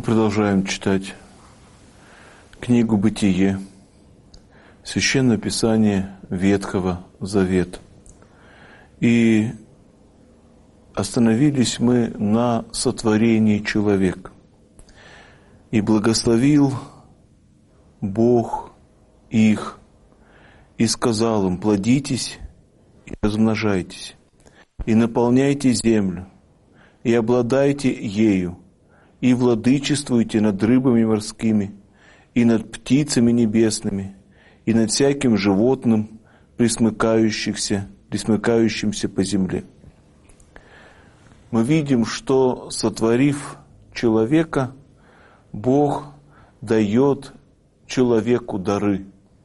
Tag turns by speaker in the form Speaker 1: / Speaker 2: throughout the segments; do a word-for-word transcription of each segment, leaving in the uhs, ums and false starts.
Speaker 1: Продолжаем читать книгу «Бытие», Священное Писание Ветхого Завета. И остановились мы на сотворении человека. «И благословил Бог их, и сказал им: плодитесь и размножайтесь, и наполняйте землю, и обладайте ею, и владычествуйте над рыбами морскими, и над птицами небесными, и над всяким животным, присмыкающихся, присмыкающимся по земле». Мы видим, что, сотворив человека, Бог дает человеку дары.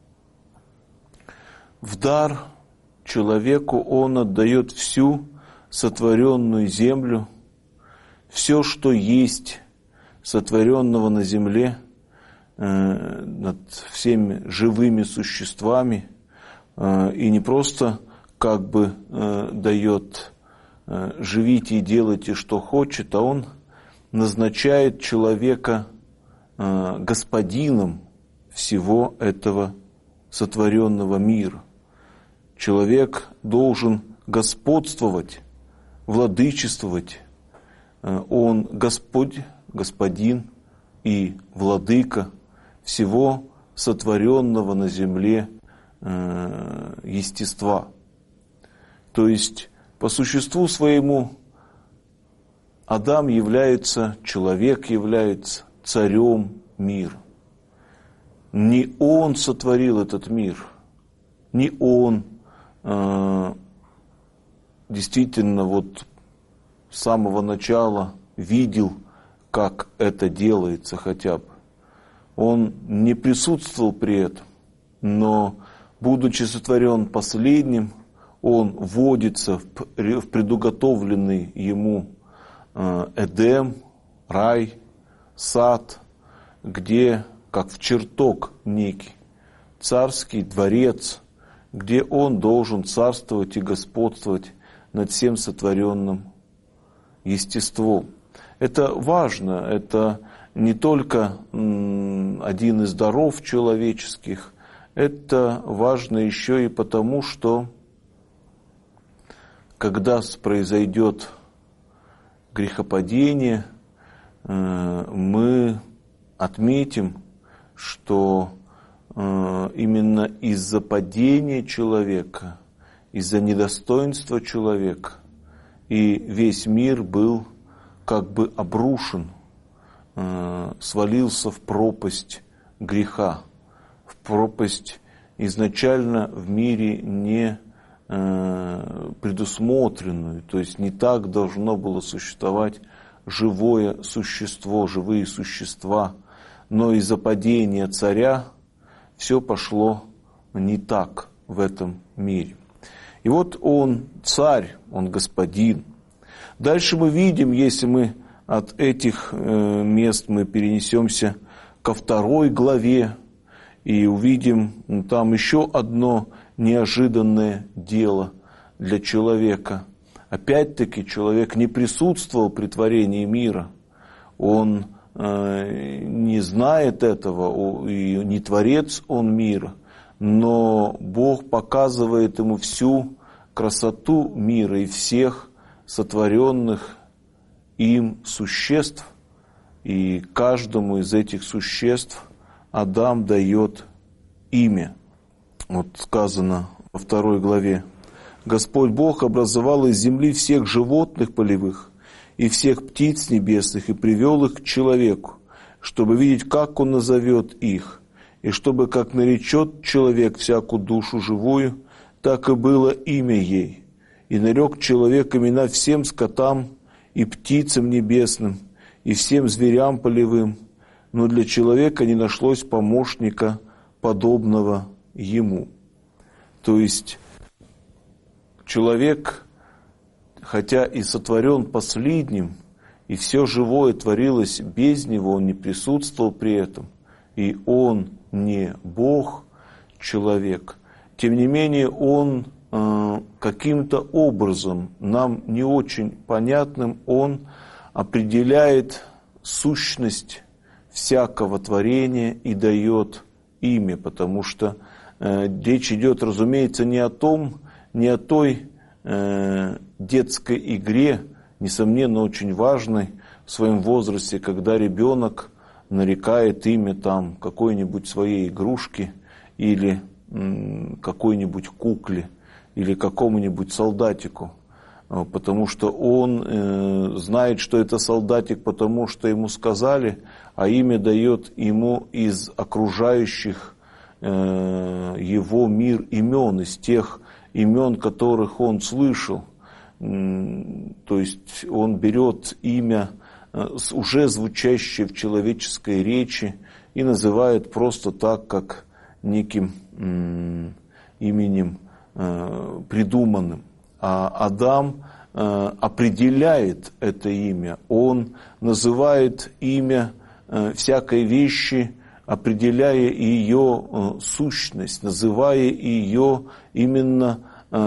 Speaker 1: В дар человеку Он отдает всю сотворенную землю, все, что есть сотворенного на земле, э, над всеми живыми существами, э, и не просто как бы э, дает э, «живите и делайте, что хочет», а Он назначает человека э, господином всего этого сотворенного мира. Человек должен господствовать, владычествовать. Он Господь, Господин и Владыка всего сотворенного на земле э, естества. То есть, по существу своему, Адам является, человек является царем мира. Не он сотворил этот мир, не он э, действительно вот с самого начала видел, как это делается хотя бы. Он не присутствовал при этом, но, будучи сотворен последним, он вводится в предуготовленный ему Эдем, рай, сад, где, как в чертог некий, царский дворец, где он должен царствовать и господствовать над всем сотворенным естеством. Это важно, это не только один из даров человеческих, это важно еще и потому, что когда произойдет грехопадение, мы отметим, что именно из-за падения человека, из-за недостоинства человека, и весь мир был как бы обрушен, э, свалился в пропасть греха, в пропасть изначально в мире не э, предусмотренную, то есть не так должно было существовать живое существо, живые существа, но из-за падения царя все пошло не так в этом мире. И вот он царь, он господин. Дальше мы видим, если мы от этих мест мы перенесемся ко второй главе и увидим там еще одно неожиданное дело для человека. Опять-таки человек не присутствовал при творении мира, он не знает этого, и не творец он мира, но Бог показывает ему всю красоту мира и всех сотворенных им существ, и каждому из этих существ Адам дает имя. Вот сказано во второй главе: «Господь Бог образовал из земли всех животных полевых и всех птиц небесных и привел их к человеку, чтобы видеть, как он назовет их, и чтобы, как наречет человек всякую душу живую, так и было имя ей. И нарек человек имена всем скотам и птицам небесным, и всем зверям полевым, но для человека не нашлось помощника, подобного ему». То есть человек, хотя и сотворен последним, и все живое творилось без него, он не присутствовал при этом, и он не Бог, человек, тем не менее он э, каким-то образом, нам не очень понятным, он определяет сущность всякого творения и дает имя, потому что э, речь идет, разумеется, не о том, не о той э, детской игре, несомненно, очень важной в своем возрасте, когда ребенок нарекает имя там какой-нибудь своей игрушки или м, какой-нибудь кукле или какому-нибудь солдатику, потому что он э, знает, что это солдатик, потому что ему сказали, а имя дает ему из окружающих э, его мир имен, из тех имен, которых он слышал. То есть он берет имя, уже звучащее в человеческой речи, и называет просто так, как неким именем придуманным. А Адам определяет это имя, он называет имя всякой вещи, определяя ее сущность, называя ее именно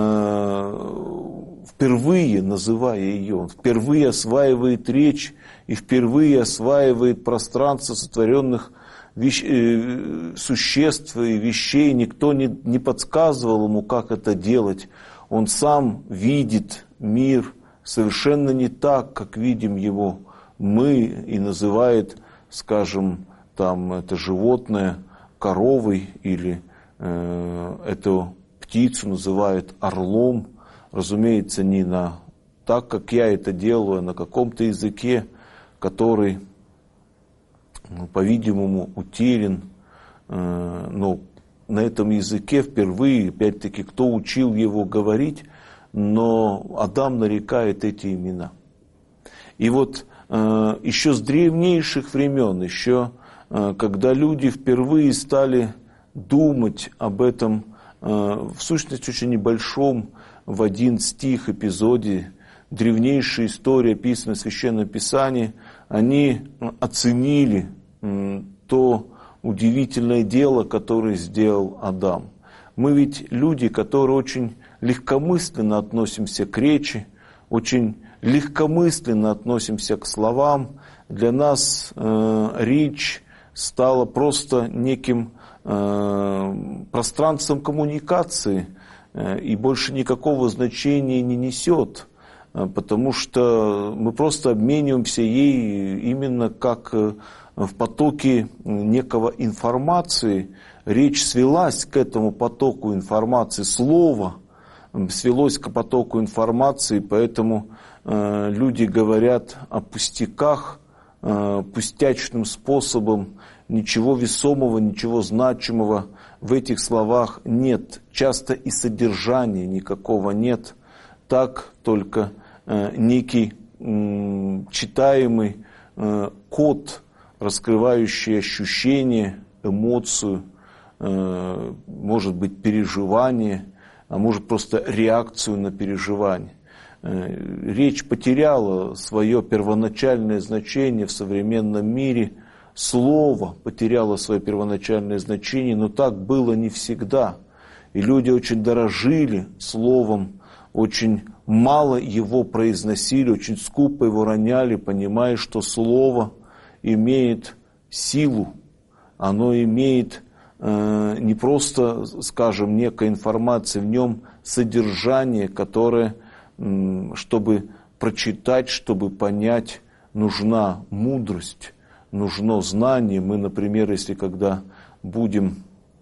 Speaker 1: впервые называя ее, он впервые осваивает речь и впервые осваивает пространство сотворенных вещ... существ и вещей. Никто не, не подсказывал ему, как это делать. Он сам видит мир совершенно не так, как видим его мы, и называет, скажем, там это животное коровой или э, эту птицу называет орлом. Разумеется, не на так, как я это делаю, а на каком-то языке, который, ну, по-видимому, утерян. Но на этом языке впервые, опять-таки, кто учил его говорить, но Адам нарекает эти имена. И вот еще с древнейших времен, еще когда люди впервые стали думать об этом, в сущности, очень небольшом, в один стих эпизоде древнейшей истории, описанной в Священном Писании, они оценили то удивительное дело, которое сделал Адам. Мы ведь люди, которые очень легкомысленно относимся к речи, очень легкомысленно относимся к словам. Для нас э, речь стала просто неким э, пространством коммуникации, и больше никакого значения не несет, потому что мы просто обмениваемся ей именно как в потоке некого информации. Речь свелась к этому потоку информации, слово свелось к потоку информации, поэтому люди говорят о пустяках, пустячным способом, ничего весомого, ничего значимого в этих словах нет. Часто и содержания никакого нет. Так только э, некий э, читаемый э, код, раскрывающий ощущение, эмоцию, э, может быть переживание, а может просто реакцию на переживание. Э, речь потеряла свое первоначальное значение в современном мире. Слово потеряло свое первоначальное значение, но так было не всегда. И люди очень дорожили словом, очень мало его произносили, очень скупо его роняли, понимая, что слово имеет силу. Оно имеет э, не просто, скажем, некая информация, в нем содержание, которое, э, чтобы прочитать, чтобы понять, нужна мудрость. Нужно знание. Мы, например, если когда будем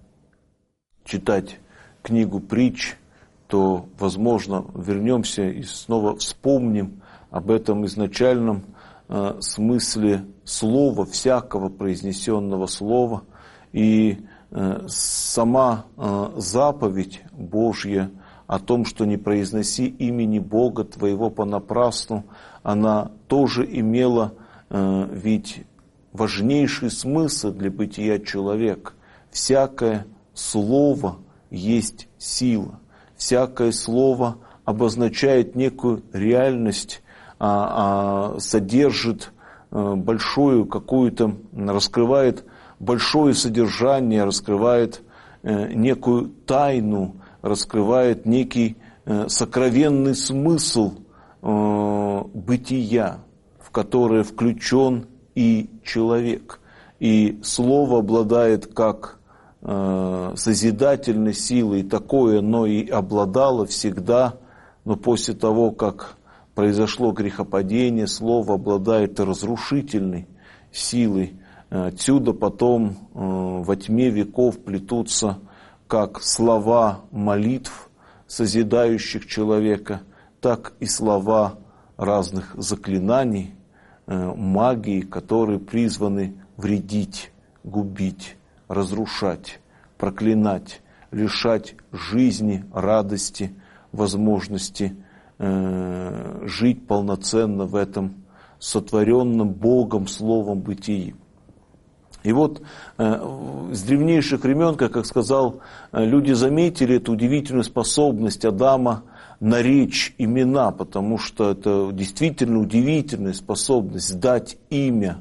Speaker 1: читать книгу притч, то, возможно, вернемся и снова вспомним об этом изначальном э, смысле слова, всякого произнесенного слова. И э, сама э, заповедь Божья о том, что не произноси имени Бога твоего понапрасну, она тоже имела э, ведь важнейший смысл для бытия человека. Всякое слово есть сила. Всякое слово обозначает некую реальность, а, а, содержит а, большую какую-то, раскрывает большое содержание, раскрывает а, некую тайну, раскрывает некий а, сокровенный смысл а, бытия, в которое включен и человек. И Слово обладает как э, созидательной силой, такое оно и обладало всегда, но после того, как произошло грехопадение, Слово обладает разрушительной силой. Отсюда потом э, во тьме веков плетутся как слова молитв, созидающих человека, так и слова разных заклинаний, э, магии, которые призваны вредить, губить, разрушать, проклинать, лишать жизни, радости, возможности э, жить полноценно в этом сотворенном Богом Словом бытии. И вот э, с древнейших времен, как я сказал, люди заметили эту удивительную способность Адама наречь имена, потому что это действительно удивительная способность дать имя,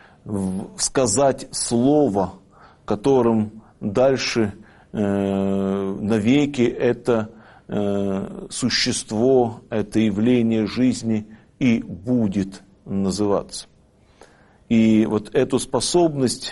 Speaker 1: сказать слово, которым дальше э, навеки это э, существо, это явление жизни и будет называться. И вот эту способность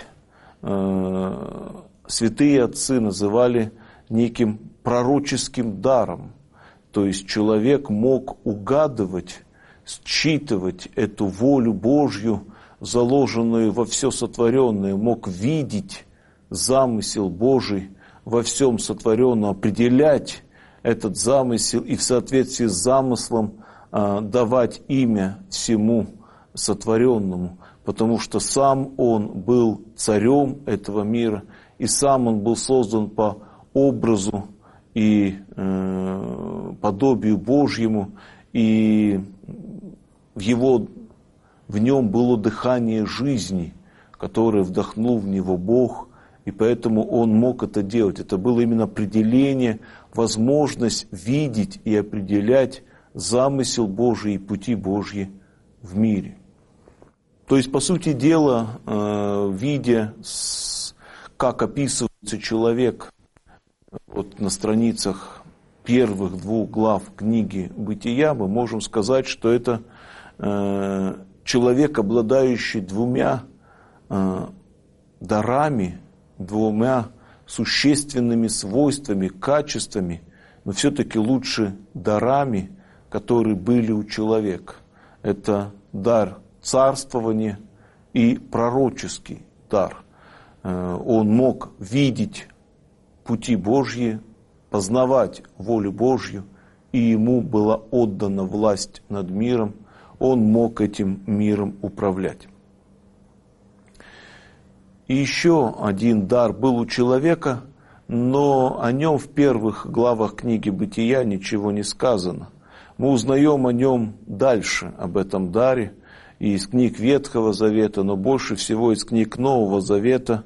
Speaker 1: э, святые отцы называли неким пророческим даром. То есть человек мог угадывать, считывать эту волю Божью, заложенную во все сотворенное, мог видеть замысел Божий во всем сотворенном, определять этот замысел и в соответствии с замыслом э, давать имя всему сотворенному, потому что сам он был царем этого мира, и сам он был создан по образу и э, подобию Божьему, и в его в нем было дыхание жизни, которое вдохнул в него Бог, и поэтому он мог это делать. Это было именно определение, возможность видеть и определять замысел Божий и пути Божьи в мире. То есть, по сути дела, видя, как описывается человек вот на страницах первых двух глав книги «Бытия», мы можем сказать, что это человек, обладающий двумя дарами, двумя существенными свойствами, качествами, но все-таки лучше дарами, которые были у человека. Это дар царствования и пророческий дар. Он мог видеть пути Божьи, познавать волю Божью, и ему была отдана власть над миром, он мог этим миром управлять. И еще один дар был у человека, но о нем в первых главах книги «Бытия» ничего не сказано. Мы узнаем о нем дальше, об этом даре, и из книг Ветхого Завета, но больше всего из книг Нового Завета.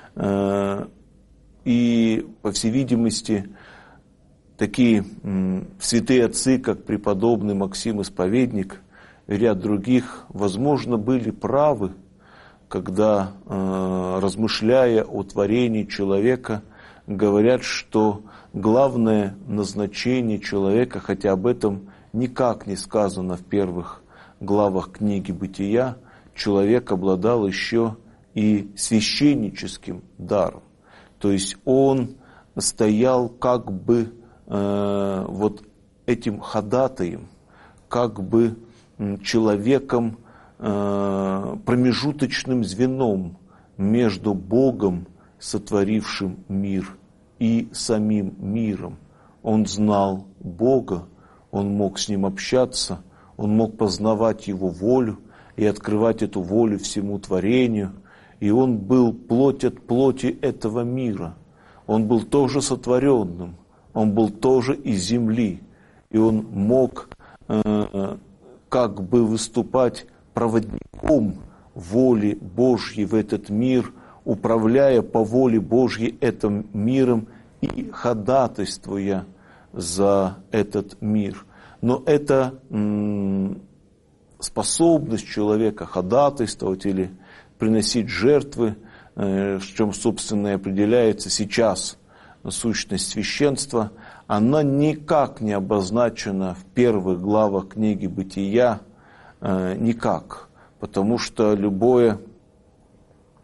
Speaker 1: И, по всей видимости, такие святые отцы, как преподобный Максим Исповедник и ряд других, возможно, были правы, когда, размышляя о творении человека, говорят, что главное назначение человека, хотя об этом никак не сказано в первых главах книги «Бытия», человек обладал еще и священническим даром. То есть он стоял как бы э, вот этим ходатаем, как бы человеком, э, промежуточным звеном между Богом, сотворившим мир, и самим миром. Он знал Бога, он мог с Ним общаться, он мог познавать Его волю и открывать эту волю всему творению. И он был плоть от плоти этого мира. Он был тоже сотворенным, он был тоже из земли. И он мог э, как бы выступать проводником воли Божьей в этот мир, управляя по воле Божьей этим миром и ходатайствуя за этот мир. Но эта м, способность человека ходатайствовать или приносить жертвы, в чем, собственно, и определяется сейчас сущность священства, она никак не обозначена в первых главах книги «Бытия», никак, потому что любое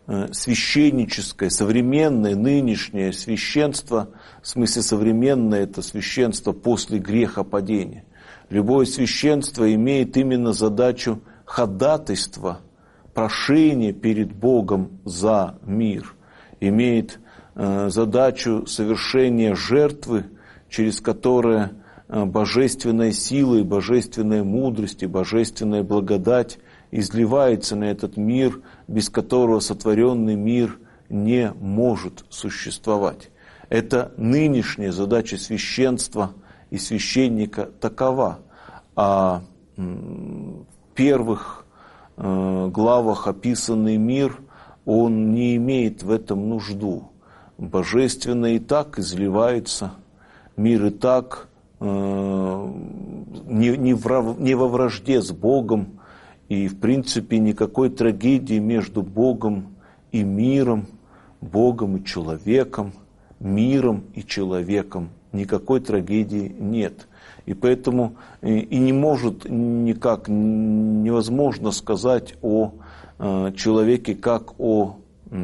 Speaker 1: священническое, современное, нынешнее священство, в смысле современное это священство после грехопадения. Любое священство имеет именно задачу ходатайства, прошения перед Богом за мир, имеет э, задачу совершения жертвы, через которое э, божественная сила и божественная мудрость и божественная благодать изливается на этот мир, без которого сотворенный мир не может существовать. Это нынешняя задача священства и священника такова. А в первых э, главах описанный мир, он не имеет в этом нужду. Божественное и так изливается, мир и так э, не, не, в, не во вражде с Богом, и в принципе никакой трагедии между Богом и миром, Богом и человеком, миром и человеком, никакой трагедии нет. И поэтому и не может никак, невозможно сказать о человеке как о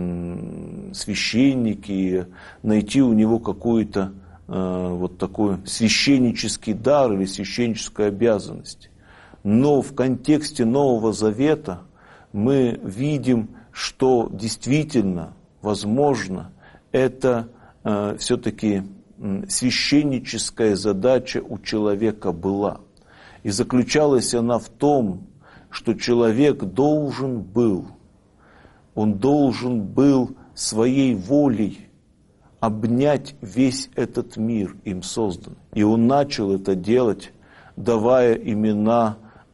Speaker 1: священнике, найти у него какую-то вот такой священнический дар или священническую обязанность. Но в контексте Нового Завета мы видим, что действительно, возможно, это э, все-таки священническая задача у человека была. И заключалась она в том, что человек должен был, он должен был своей волей обнять весь этот мир, им создан. И он начал это делать, давая имена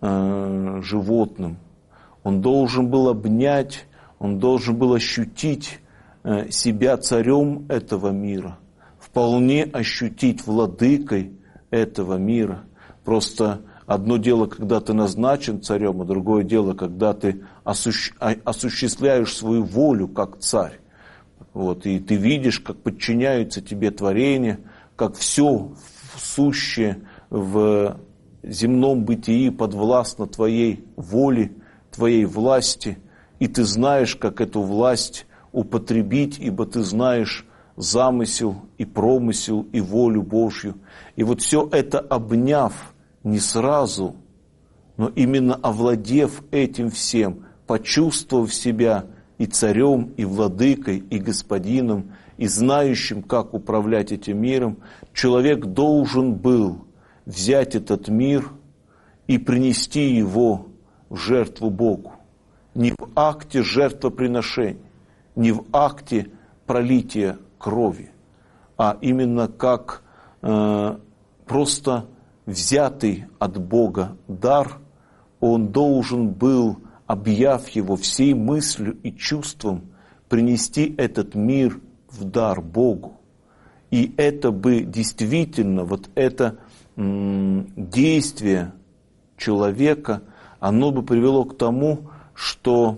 Speaker 1: э, животным. Он должен был обнять, он должен был ощутить э, себя царем этого мира, вполне ощутить владыкой этого мира. Просто одно дело, когда ты назначен царем, а другое дело, когда ты осущ... осуществляешь свою волю как царь. Вот, и ты видишь, как подчиняются тебе творения, как все сущее в земном бытии подвластно твоей воле, твоей власти, и ты знаешь, как эту власть употребить, ибо ты знаешь замысел и промысел и волю Божью. И вот все это обняв не сразу, но именно овладев этим всем, почувствовав себя и царем, и владыкой, и господином, и знающим, как управлять этим миром, человек должен был взять этот мир и принести его в жертву Богу. Не в акте жертвоприношения, не в акте пролития крови, а именно как э, просто взятый от Бога дар, он должен был, объяв его всей мыслью и чувством, принести этот мир в дар Богу. И это бы действительно, вот это м, действие человека, оно бы привело к тому, что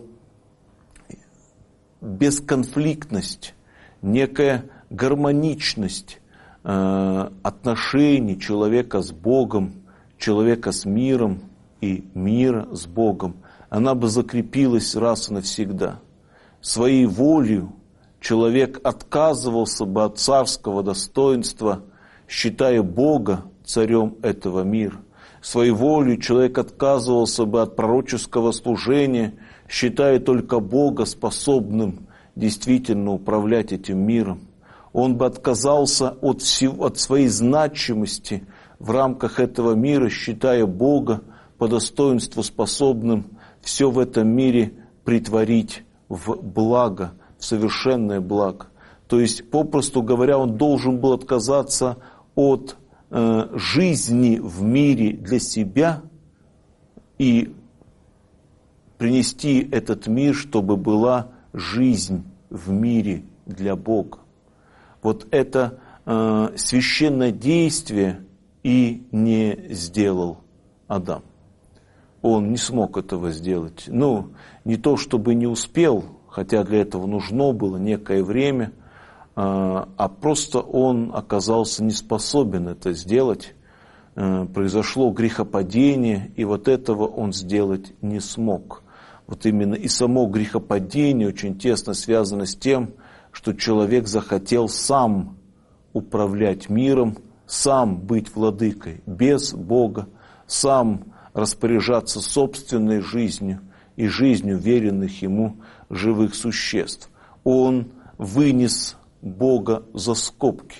Speaker 1: бесконфликтность, некая гармоничность э, отношений человека с Богом, человека с миром и мира с Богом, она бы закрепилась раз и навсегда. Своей волею человек отказывался бы от царского достоинства, считая Бога царем этого мира. Своей волей человек отказывался бы от пророческого служения, считая только Бога способным действительно управлять этим миром. Он бы отказался от, всего, от своей значимости в рамках этого мира, считая Бога по достоинству способным все в этом мире претворить в благо, в совершенное благо. То есть, попросту говоря, он должен был отказаться от э, жизни в мире для себя и принести этот мир, чтобы была жизнь в мире для Бога. Вот это э, священное действие и не сделал Адам. Он не смог этого сделать. Ну, не то чтобы не успел, хотя для этого нужно было некое время, а просто он оказался не способен это сделать. Произошло грехопадение, и вот этого он сделать не смог. вот именно и само грехопадение очень тесно связано с тем, что человек захотел сам управлять миром, сам быть владыкой, без Бога, сам распоряжаться собственной жизнью и жизнью веренных ему живых существ. Он вынес Бога за скобки.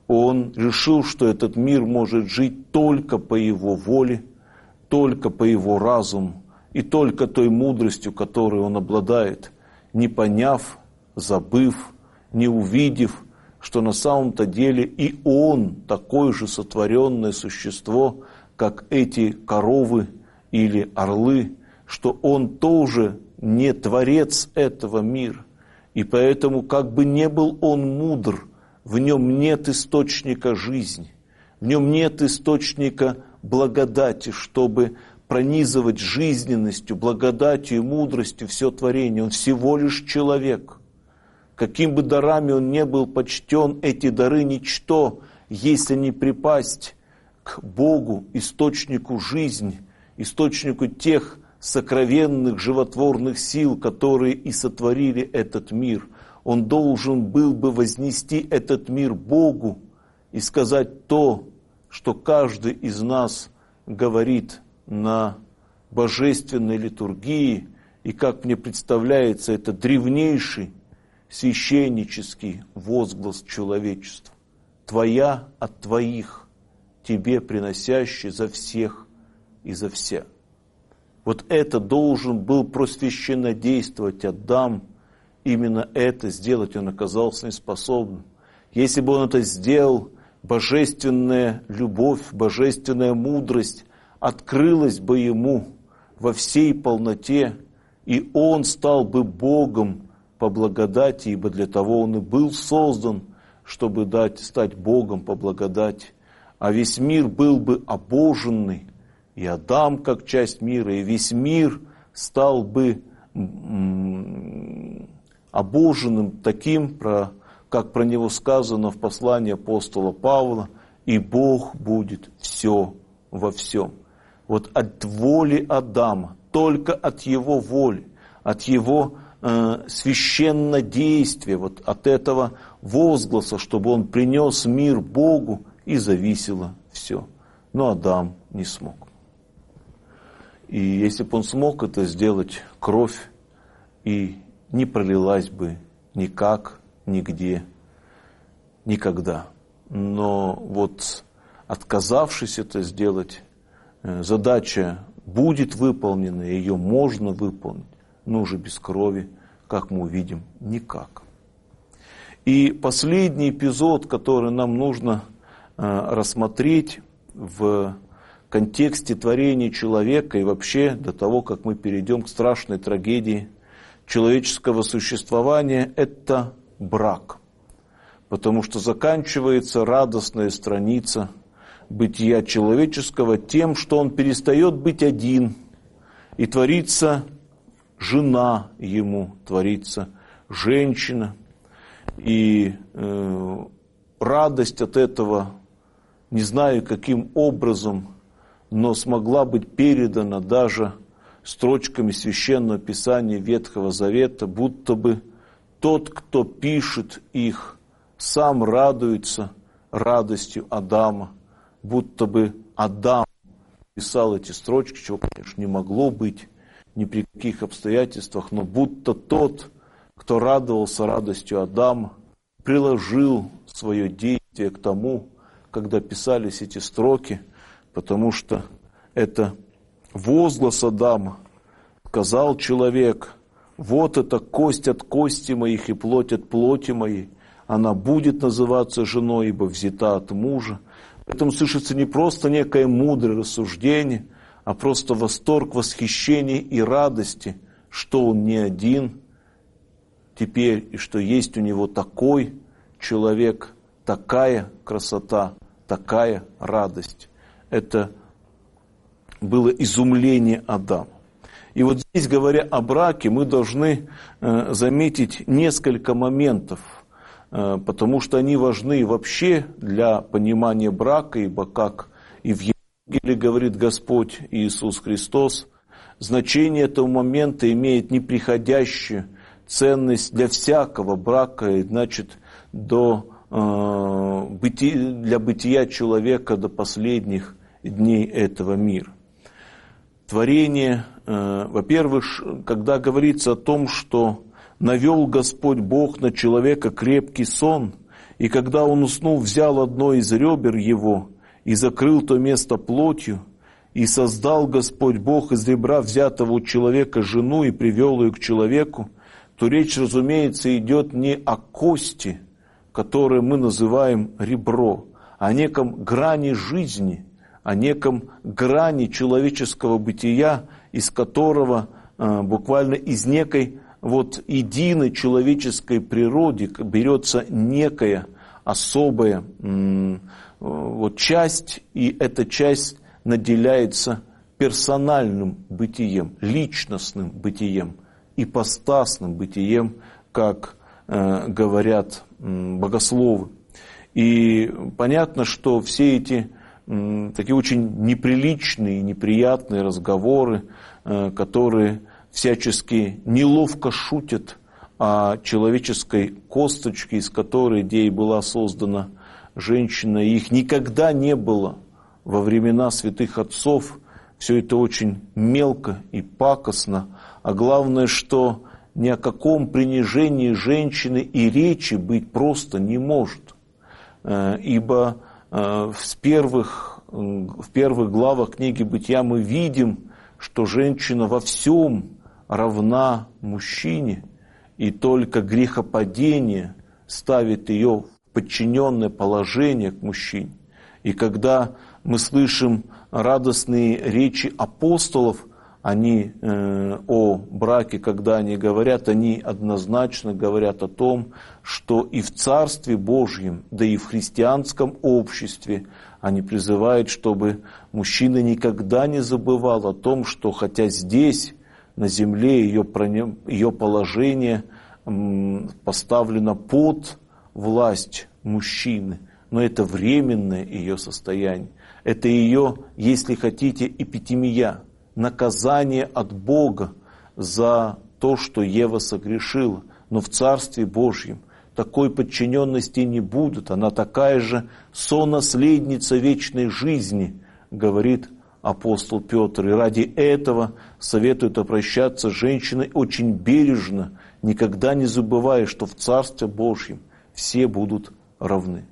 Speaker 1: Он решил, что этот мир может жить только по его воле, только по его разуму и только той мудростью, которой он обладает, не поняв, забыв, не увидев, что на самом-то деле и он такое же сотворенное существо, как эти коровы или орлы, что он тоже не творец этого мира. И поэтому, как бы не был он мудр, в нем нет источника жизни, в нем нет источника благодати, чтобы пронизывать жизненностью, благодатью и мудростью все творение. Он всего лишь человек. Каким бы дарами он не был почтен, эти дары ничто, если не припасть к Богу, источнику жизни, источнику тех сокровенных животворных сил, которые и сотворили этот мир. Он должен был бы вознести этот мир Богу и сказать то, что каждый из нас говорит на божественной литургии, и, как мне представляется, это древнейший священнический возглас человечества. Твоя от твоих, тебе приносящий за всех и за вся. Вот это должен был просвященнодействовать Адам. Именно это сделать он оказался неспособным. Если бы он это сделал, божественная любовь, божественная мудрость открылась бы ему во всей полноте, и он стал бы Богом по благодати, ибо для того он и был создан, чтобы дать, стать Богом по благодати. А весь мир был бы обоженный, и Адам как часть мира, и весь мир стал бы обоженным таким, как про него сказано в послании апостола Павла, и Бог будет все во всем. Вот от воли Адама, только от его воли, от его э, священнодействия, вот от этого возгласа, чтобы он принес мир Богу, и зависело все. Но Адам не смог. И если бы он смог это сделать, кровь и не пролилась бы никак, нигде, никогда. Но вот отказавшись это сделать, задача будет выполнена, ее можно выполнить, но уже без крови, как мы увидим, никак. И последний эпизод, который нам нужно рассмотреть в контексте творения человека и вообще до того, как мы перейдем к страшной трагедии человеческого существования, это брак. Потому что заканчивается радостная страница бытия человеческого тем, что он перестает быть один, и творится жена ему, творится женщина. И э, радость от этого, не знаю каким образом, но смогла быть передана даже строчками Священного Писания Ветхого Завета, будто бы тот, кто пишет их, сам радуется радостью Адама, будто бы Адам писал эти строчки, чего, конечно, не могло быть ни при каких обстоятельствах, но будто тот, кто радовался радостью Адама, приложил свое действие к тому, когда писались эти строки, потому что это возглас Адама. Сказал человек: вот это кость от кости моих и плоть от плоти моей, она будет называться женой, ибо взята от мужа. Поэтому слышится не просто некое мудрое рассуждение, а просто восторг, восхищение и радости, что он не один теперь, и что есть у него такой человек, такая красота, такая радость. Это было изумление Адама. И вот здесь, говоря о браке, мы должны э, заметить несколько моментов, э, потому что они важны вообще для понимания брака, ибо как и в Евангелии говорит Господь Иисус Христос, значение этого момента имеет неприходящую ценность для всякого брака, и значит, до, э, быти, для бытия человека до последних дней этого мира. Творение, э, во-первых, когда говорится о том, что навел Господь Бог на человека крепкий сон, и когда он уснул, взял одно из ребер его и закрыл то место плотью, и создал Господь Бог из ребра взятого у человека жену и привел ее к человеку, то речь, разумеется, идет не о кости, которую мы называем ребро, а о неком грани жизни, о неком грани человеческого бытия, из которого э, буквально из некой вот единой человеческой природе берется некая особая э, вот часть, и эта часть наделяется персональным бытием, личностным бытием, ипостасным бытием, как э, говорят э, богословы. И понятно, что все эти э, такие очень неприличные, неприятные разговоры, э, которые всячески неловко шутят о человеческой косточке, из которой, где и была создана женщина, и их никогда не было во времена святых отцов. Все это очень мелко и пакостно, а главное, что ни о каком принижении женщины и речи быть просто не может. Ибо в первых, в первых главах книги «Бытия» мы видим, что женщина во всем равна мужчине, и только грехопадение ставит ее в подчиненное положение к мужчине. И когда мы слышим радостные речи апостолов, они э, о браке, когда они говорят, они однозначно говорят о том, что и в Царстве Божьем, да и в христианском обществе они призывают, чтобы мужчина никогда не забывал о том, что хотя здесь, на земле, ее, ее положение э, поставлено под власть мужчины, но это временное ее состояние. Это ее, если хотите, эпитемия, наказание от Бога за то, что Ева согрешила. Но в Царстве Божьем такой подчиненности не будет. Она такая же сонаследница вечной жизни, говорит апостол Петр. И ради этого советует обращаться с женщиной очень бережно, никогда не забывая, что в Царстве Божьем все будут равны.